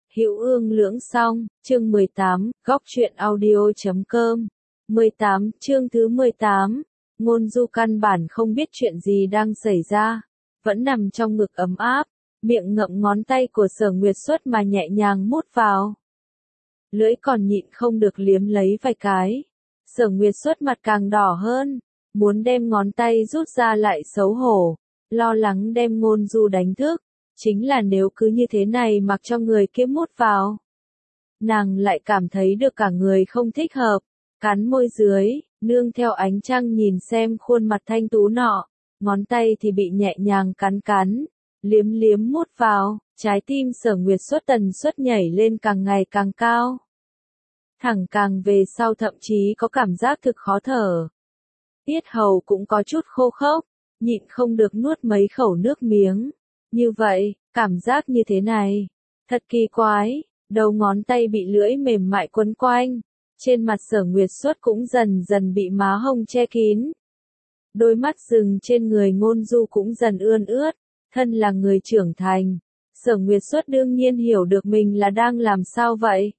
Hữu Ương Lưỡng Song, chương 18, góc truyện audio.com. 18, chương thứ 18. Ngôn Du căn bản không biết chuyện gì đang xảy ra, vẫn nằm trong ngực ấm áp, miệng ngậm ngón tay của Sở Nguyệt Xuất mà nhẹ nhàng mút vào. Lưỡi còn nhịn không được liếm lấy vài cái. Sở Nguyệt Xuất mặt càng đỏ hơn, muốn đem ngón tay rút ra lại xấu hổ, lo lắng đem Ngôn Du đánh thức. Chính là nếu cứ như thế này mặc cho người kia mút vào, nàng lại cảm thấy được cả người không thích hợp, cắn môi dưới, nương theo ánh trăng nhìn xem khuôn mặt thanh tú nọ, ngón tay thì bị nhẹ nhàng cắn, liếm liếm mút vào, trái tim Sở Nguyệt Xuất tần suất nhảy lên càng ngày càng cao. Thẳng càng về sau thậm chí có cảm giác thực khó thở. Tiết hầu cũng có chút khô khốc, nhịn không được nuốt mấy khẩu nước miếng. Như vậy, cảm giác như thế này, thật kỳ quái, đầu ngón tay bị lưỡi mềm mại quấn quanh, trên mặt Sở Nguyệt Xuất cũng dần dần bị má hồng che kín. Đôi mắt rừng trên người Ngôn Du cũng dần ươn ướt, thân là người trưởng thành, Sở Nguyệt Xuất đương nhiên hiểu được mình là đang làm sao vậy.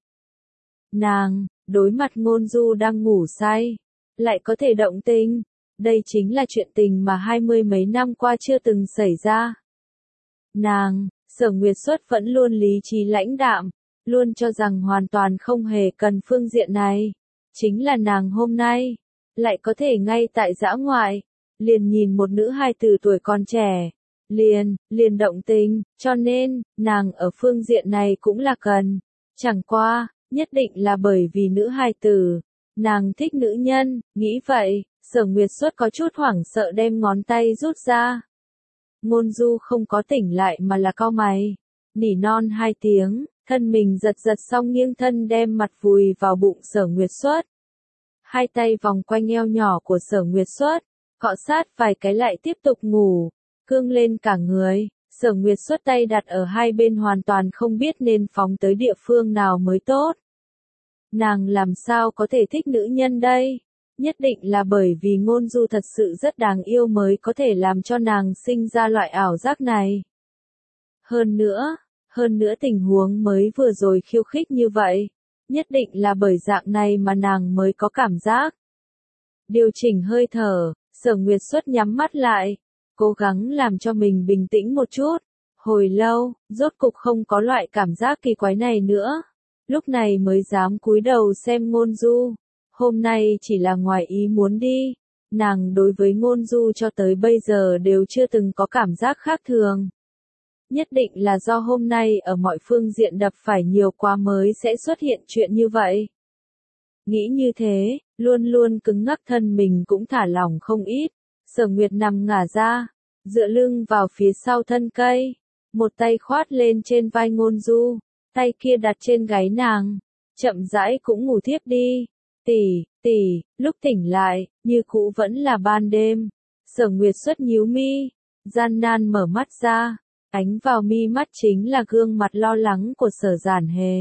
Nàng, đối mặt Ngôn Du đang ngủ say, lại có thể động tình, đây chính là chuyện tình mà 20 mấy năm qua chưa từng xảy ra. Nàng, Sở Nguyệt Xuất vẫn luôn lý trí lãnh đạm, luôn cho rằng hoàn toàn không hề cần phương diện này. Chính là nàng hôm nay, lại có thể ngay tại dã ngoại, liền nhìn một nữ hài tử tuổi còn trẻ, liền động tình, cho nên, nàng ở phương diện này cũng là cần. Chẳng qua, nhất định là bởi vì nữ hài tử, nàng thích nữ nhân, nghĩ vậy, Sở Nguyệt Xuất có chút hoảng sợ đem ngón tay rút ra. Ngôn Du không có tỉnh lại mà là cau mày, nỉ non 2 tiếng, thân mình giật xong nghiêng thân đem mặt vùi vào bụng Sở Nguyệt Xuất. Hai tay vòng quanh eo nhỏ của Sở Nguyệt Xuất, cọ sát vài cái lại tiếp tục ngủ, cương lên cả người, Sở Nguyệt Xuất tay đặt ở hai bên hoàn toàn không biết nên phóng tới địa phương nào mới tốt. Nàng làm sao có thể thích nữ nhân đây? Nhất định là bởi vì Ngôn Du thật sự rất đáng yêu mới có thể làm cho nàng sinh ra loại ảo giác này. Hơn nữa tình huống mới vừa rồi khiêu khích như vậy, nhất định là bởi dạng này mà nàng mới có cảm giác. Điều chỉnh hơi thở, Sở Nguyệt Xuất nhắm mắt lại, cố gắng làm cho mình bình tĩnh một chút. Hồi lâu, rốt cục không có loại cảm giác kỳ quái này nữa. Lúc này mới dám cúi đầu xem Ngôn Du. Hôm nay chỉ là ngoài ý muốn đi, nàng đối với Ngôn Du cho tới bây giờ đều chưa từng có cảm giác khác thường. Nhất định là do hôm nay ở mọi phương diện đập phải nhiều quá mới sẽ xuất hiện chuyện như vậy. Nghĩ như thế, luôn luôn cứng ngắc thân mình cũng thả lỏng không ít, Sở Nguyệt nằm ngả ra, dựa lưng vào phía sau thân cây, một tay khoát lên trên vai Ngôn Du, tay kia đặt trên gáy nàng, chậm rãi cũng ngủ thiếp đi. Tỷ, lúc tỉnh lại, như cũ vẫn là ban đêm. Sở Nguyệt Xuất nhíu mi, gian nan mở mắt ra, ánh vào mi mắt chính là gương mặt lo lắng của Sở Giản Hề.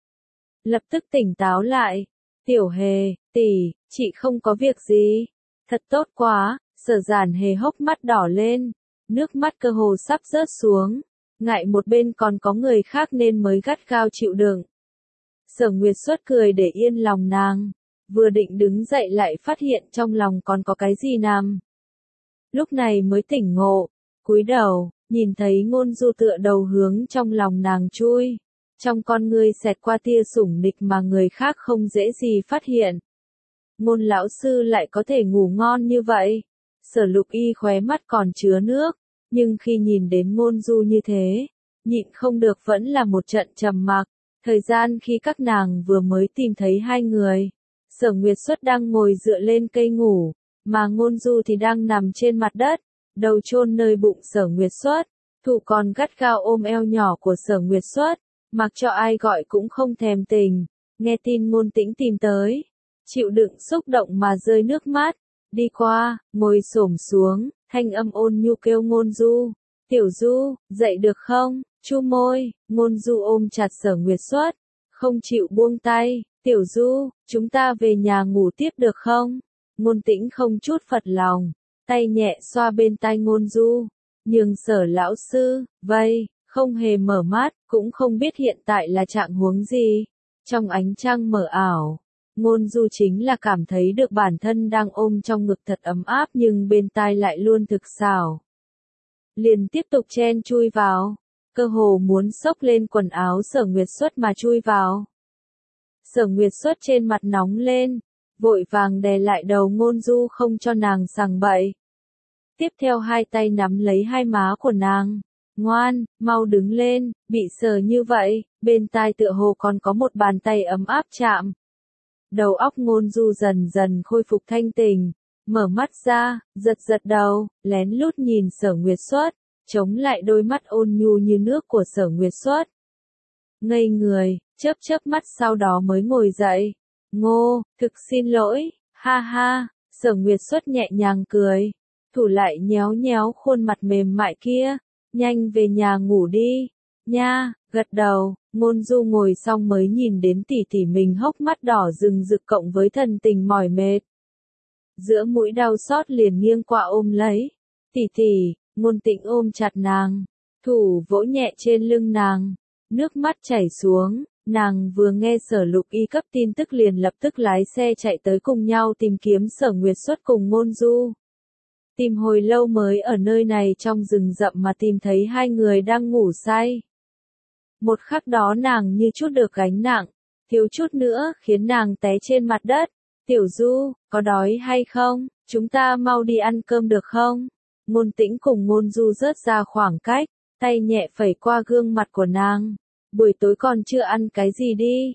Lập tức tỉnh táo lại, Tiểu Hề, tỷ, chị không có việc gì. Thật tốt quá, Sở Giản Hề hốc mắt đỏ lên, nước mắt cơ hồ sắp rớt xuống, ngại một bên còn có người khác nên mới gắt gao chịu đựng. Sở Nguyệt Xuất cười để yên lòng nàng. Vừa định đứng dậy lại phát hiện trong lòng còn có cái gì nằm. Lúc này mới tỉnh ngộ, cúi đầu, nhìn thấy Ngôn Du tựa đầu hướng trong lòng nàng chui. Trong con ngươi xẹt qua tia sủng nịch mà người khác không dễ gì phát hiện. Ngôn lão sư lại có thể ngủ ngon như vậy. Sở Lục Y khóe mắt còn chứa nước, nhưng khi nhìn đến Ngôn Du như thế, nhịn không được vẫn là một trận trầm mặc. Thời gian khi các nàng vừa mới tìm thấy hai người, Sở Nguyệt Xuất đang ngồi dựa lên cây ngủ, mà Ngôn Du thì đang nằm trên mặt đất, đầu chôn nơi bụng Sở Nguyệt Xuất, thủ còn gắt gao ôm eo nhỏ của Sở Nguyệt Xuất, mặc cho ai gọi cũng không thèm tình. Nghe tin Ngôn Tĩnh tìm tới, chịu đựng xúc động mà rơi nước mắt, đi qua, ngồi xổm xuống, thanh âm ôn nhu kêu Ngôn Du, "Tiểu Du, dậy được không?" Chu môi, Ngôn Du ôm chặt Sở Nguyệt Xuất, không chịu buông tay. "Tiểu Du, chúng ta về nhà ngủ tiếp được không?" Ngôn Tĩnh không chút phật lòng, tay nhẹ xoa bên tai Ngôn Du, "Nhường Sở lão sư, vây, Không hề mở mắt, cũng không biết hiện tại là trạng huống gì. Trong ánh trăng mờ ảo, Ngôn Du chính là cảm thấy được bản thân đang ôm trong ngực thật ấm áp nhưng bên tai lại luôn thực xảo. Liền tiếp tục chen chui vào, cơ hồ muốn xốc lên quần áo Sở Nguyệt Xuất mà chui vào. Sở Nguyệt Xuất trên mặt nóng lên, vội vàng đè lại đầu Ngôn Du không cho nàng sằng bậy. Tiếp theo hai tay nắm lấy hai má của nàng. Ngoan, mau đứng lên, bị sờ như vậy, bên tai tựa hồ còn có một bàn tay ấm áp chạm. Đầu óc Ngôn Du dần dần khôi phục thanh tỉnh, mở mắt ra, giật giật đầu, lén lút nhìn Sở Nguyệt Xuất, chống lại đôi mắt ôn nhu như nước của Sở Nguyệt Xuất. Ngây người, chớp chớp mắt sau đó mới ngồi dậy. Ngô, thực xin lỗi, ha ha, Sở Nguyệt Xuất nhẹ nhàng cười, thủ lại nhéo nhéo khuôn mặt mềm mại kia. Nhanh về nhà ngủ đi, nha, gật đầu, Ngôn Du ngồi xong mới nhìn đến tỷ tỷ mình hốc mắt đỏ rừng rực cộng với thần tình mỏi mệt. Giữa mũi đau xót liền nghiêng qua ôm lấy. Tỷ tỷ, Ngôn Tĩnh ôm chặt nàng, thủ vỗ nhẹ trên lưng nàng, nước mắt chảy xuống, nàng vừa nghe Sở Lục Y cấp tin tức liền lập tức lái xe chạy tới cùng nhau tìm kiếm Sở Nguyệt Xuất cùng Ngôn Du. Tìm hồi lâu mới ở nơi này trong rừng rậm mà tìm thấy hai người đang ngủ say. Một khắc đó nàng như chút được gánh nặng, thiếu chút nữa khiến nàng té trên mặt đất. Tiểu Du, có đói hay không? Chúng ta mau đi ăn cơm được không? Ngôn Tĩnh cùng Ngôn Du rớt ra khoảng cách, tay nhẹ phẩy qua gương mặt của nàng. Buổi tối còn chưa ăn cái gì đi?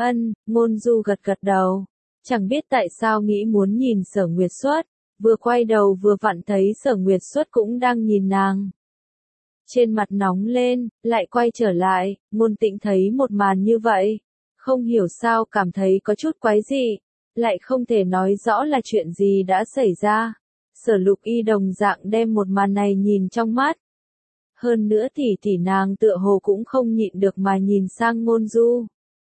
Ngôn Du gật gật đầu. Chẳng biết tại sao nghĩ muốn nhìn Sở Nguyệt Xuất. Vừa quay đầu vừa vặn thấy Sở Nguyệt Xuất cũng đang nhìn nàng. Trên mặt nóng lên, lại quay trở lại, Ngôn Tĩnh thấy một màn như vậy. Không hiểu sao cảm thấy có chút quái dị, lại không thể nói rõ là chuyện gì đã xảy ra. Sở Lục Y đồng dạng đem một màn này nhìn trong mắt. Hơn nữa tỷ nàng tựa hồ cũng không nhịn được mà nhìn sang Ngôn Du.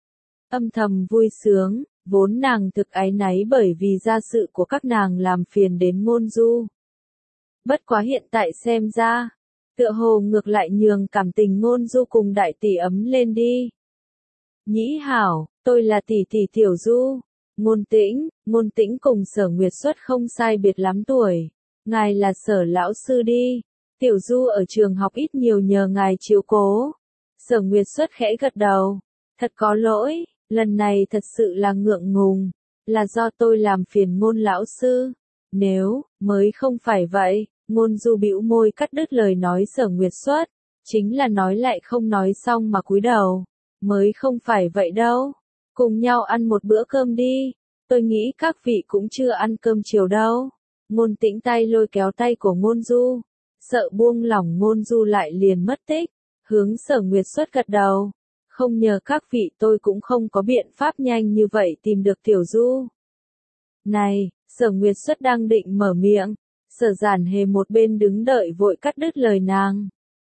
Âm thầm vui sướng. Vốn nàng thực áy náy bởi vì gia sự của các nàng làm phiền đến Ngôn Du. Bất quá hiện tại xem ra, tựa hồ ngược lại nhường cảm tình Ngôn Du cùng đại tỷ ấm lên đi. Nhĩ hảo, tôi là tỷ tỷ Tiểu Du. Ngôn Tĩnh cùng Sở Nguyệt Xuất không sai biệt lắm tuổi. Ngài là Sở lão sư đi. Tiểu Du ở trường học ít nhiều nhờ ngài chiếu cố. Sở Nguyệt Xuất khẽ gật đầu. Thật có lỗi. Lần này thật sự là ngượng ngùng, là do tôi làm phiền Ngôn lão sư. Nếu, mới không phải vậy, Ngôn Du bĩu môi cắt đứt lời nói Sở Nguyệt Xuất, chính là nói lại không nói xong mà cúi đầu. Mới không phải vậy đâu, cùng nhau ăn một bữa cơm đi, tôi nghĩ các vị cũng chưa ăn cơm chiều đâu. Ngôn Tĩnh tay lôi kéo tay của Ngôn Du, sợ buông lỏng Ngôn Du lại liền mất tích, hướng Sở Nguyệt Xuất gật đầu. Không nhờ các vị tôi cũng không có biện pháp nhanh như vậy tìm được Tiểu Du. Này, Sở Nguyệt Xuất đang định mở miệng, Sở Giản Hề một bên đứng đợi vội cắt đứt lời nàng.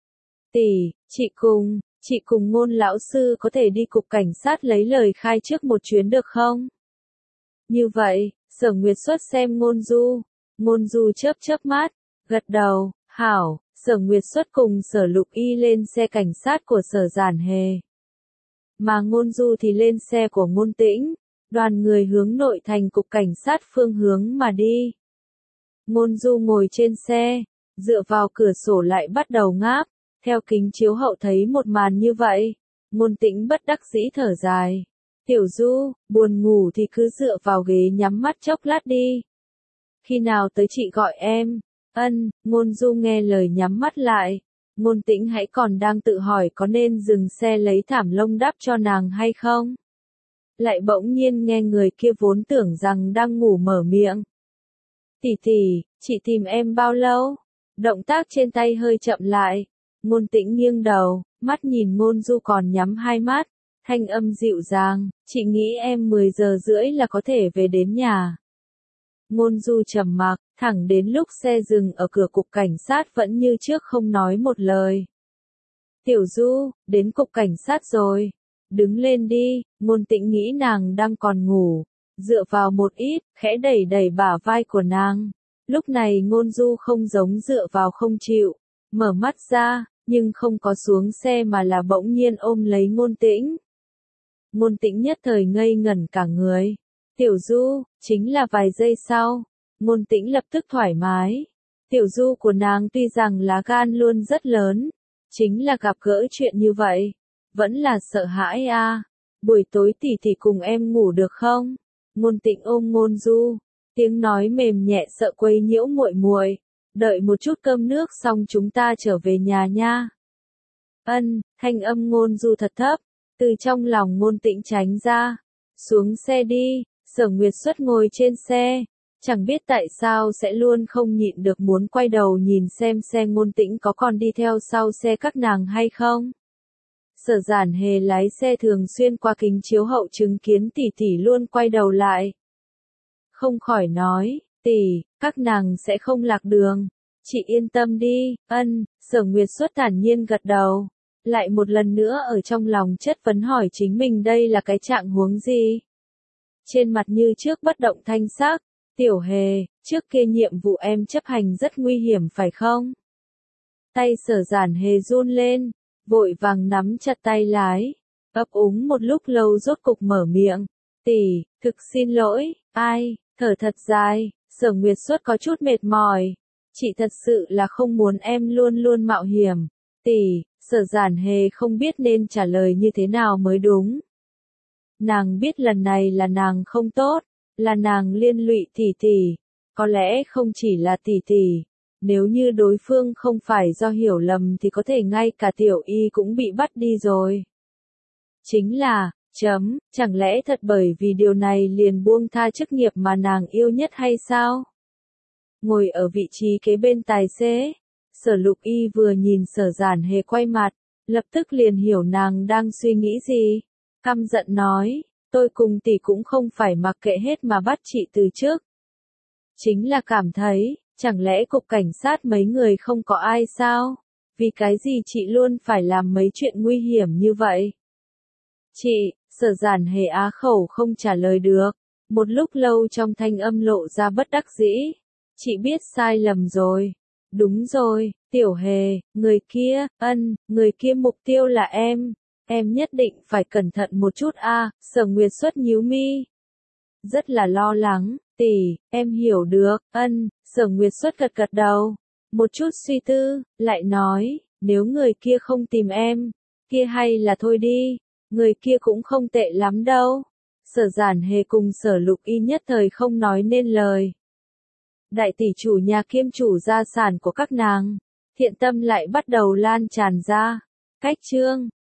Tỷ, chị cùng Ngôn lão sư có thể đi cục cảnh sát lấy lời khai trước một chuyến được không? Như vậy, Sở Nguyệt Xuất xem Ngôn Du chớp chớp mắt, gật đầu, hảo, Sở Nguyệt Xuất cùng Sở Lục Y lên xe cảnh sát của Sở Giản Hề. Mà Ngôn Du thì lên xe của Ngôn Tĩnh, đoàn người hướng nội thành cục cảnh sát phương hướng mà đi. Ngôn Du ngồi trên xe, dựa vào cửa sổ lại bắt đầu ngáp, theo kính chiếu hậu thấy một màn như vậy. Ngôn Tĩnh bất đắc dĩ thở dài. Tiểu Du, buồn ngủ thì cứ dựa vào ghế nhắm mắt chốc lát đi. Khi nào tới chị gọi em. Ngôn Du nghe lời nhắm mắt lại. Ngôn Tĩnh hãy còn đang tự hỏi có nên dừng xe lấy thảm lông đắp cho nàng hay không. Lại bỗng nhiên nghe người kia vốn tưởng rằng đang ngủ mở miệng. Tỷ, chị tìm em bao lâu? Động tác trên tay hơi chậm lại. Ngôn Tĩnh nghiêng đầu, mắt nhìn Ngôn Du còn nhắm hai mắt. Thanh âm dịu dàng, chị nghĩ em 10 giờ rưỡi là có thể về đến nhà. Ngôn Du trầm mặc, thẳng đến lúc xe dừng ở cửa cục cảnh sát vẫn như trước không nói một lời. Tiểu Du, đến cục cảnh sát rồi. Đứng lên đi, Ngôn Tĩnh nghĩ nàng đang còn ngủ. Dựa vào một ít, khẽ đẩy đẩy bả vai của nàng. Lúc này Ngôn Du không giống dựa vào không chịu. Mở mắt ra, nhưng không có xuống xe mà là bỗng nhiên ôm lấy Ngôn Tĩnh. Ngôn Tĩnh nhất thời ngây ngẩn cả người. Tiểu Du, chính là vài giây sau, Ngôn Tĩnh lập tức thoải mái. Tiểu Du của nàng tuy rằng lá gan luôn rất lớn, chính là gặp gỡ chuyện như vậy, vẫn là sợ hãi a. Buổi tối tỷ tỷ cùng em ngủ được không? Ngôn Tĩnh ôm Ngôn Du, tiếng nói mềm nhẹ sợ quấy nhiễu muội muội. Đợi một chút cơm nước xong chúng ta trở về nhà nha. Ân, thanh âm Ngôn Du thật thấp, từ trong lòng Ngôn Tĩnh tránh ra. Xuống xe đi, Sở Nguyệt Xuất ngồi trên xe, chẳng biết tại sao sẽ luôn không nhịn được muốn quay đầu nhìn xem xe Ngôn Tĩnh có còn đi theo sau xe các nàng hay không. Sở Giản Hề lái xe thường xuyên qua kính chiếu hậu chứng kiến tỷ tỷ luôn quay đầu lại. Không khỏi nói, tỷ, các nàng sẽ không lạc đường. Chị yên tâm đi, ân, Sở Nguyệt Xuất thản nhiên gật đầu. Lại một lần nữa ở trong lòng chất vấn hỏi chính mình đây là cái trạng huống gì. Trên mặt như trước bất động thanh sắc, Tiểu Hề, trước kia nhiệm vụ em chấp hành rất nguy hiểm phải không? Tay Sở Giản Hề run lên, vội vàng nắm chặt tay lái, ấp úng một lúc lâu rốt cục mở miệng. Tỷ, thực xin lỗi, ai, thở thật dài, Sở Nguyệt Xuất có chút mệt mỏi. Chị thật sự là không muốn em luôn luôn mạo hiểm. Tỷ, Sở Giản Hề không biết nên trả lời như thế nào mới đúng. Nàng biết lần này là nàng không tốt, là nàng liên lụy tỷ tỷ, có lẽ không chỉ là tỷ tỷ, nếu như đối phương không phải do hiểu lầm thì có thể ngay cả Tiểu Y cũng bị bắt đi rồi. Chính là, chẳng lẽ thật bởi vì điều này liền buông tha chức nghiệp mà nàng yêu nhất hay sao? Ngồi ở vị trí kế bên tài xế, Sở Lục Y vừa nhìn Sở Giản Hề quay mặt, lập tức liền hiểu nàng đang suy nghĩ gì. Căm giận nói, tôi cùng tỷ cũng không phải mặc kệ hết mà bắt chị từ trước. Chính là cảm thấy, chẳng lẽ cục cảnh sát mấy người không có ai sao? Vì cái gì chị luôn phải làm mấy chuyện nguy hiểm như vậy? Chị, Sở Giản Hề á khẩu không trả lời được, một lúc lâu trong thanh âm lộ ra bất đắc dĩ. Chị biết sai lầm rồi. Đúng rồi, Tiểu Hề, người kia, người kia mục tiêu là em nhất định phải cẩn thận một chút a. Sở Nguyệt Xuất nhíu mi. Rất là lo lắng, tỷ, em hiểu được, Sở Nguyệt Xuất gật gật đầu. Một chút suy tư, lại nói, nếu người kia không tìm em, kia hay là thôi đi, người kia cũng không tệ lắm đâu. Sở Giản Hề cùng Sở Lục Y nhất thời không nói nên lời. Đại tỷ chủ nhà kiêm chủ gia sản của các nàng, thiện tâm lại bắt đầu lan tràn ra. Cách chương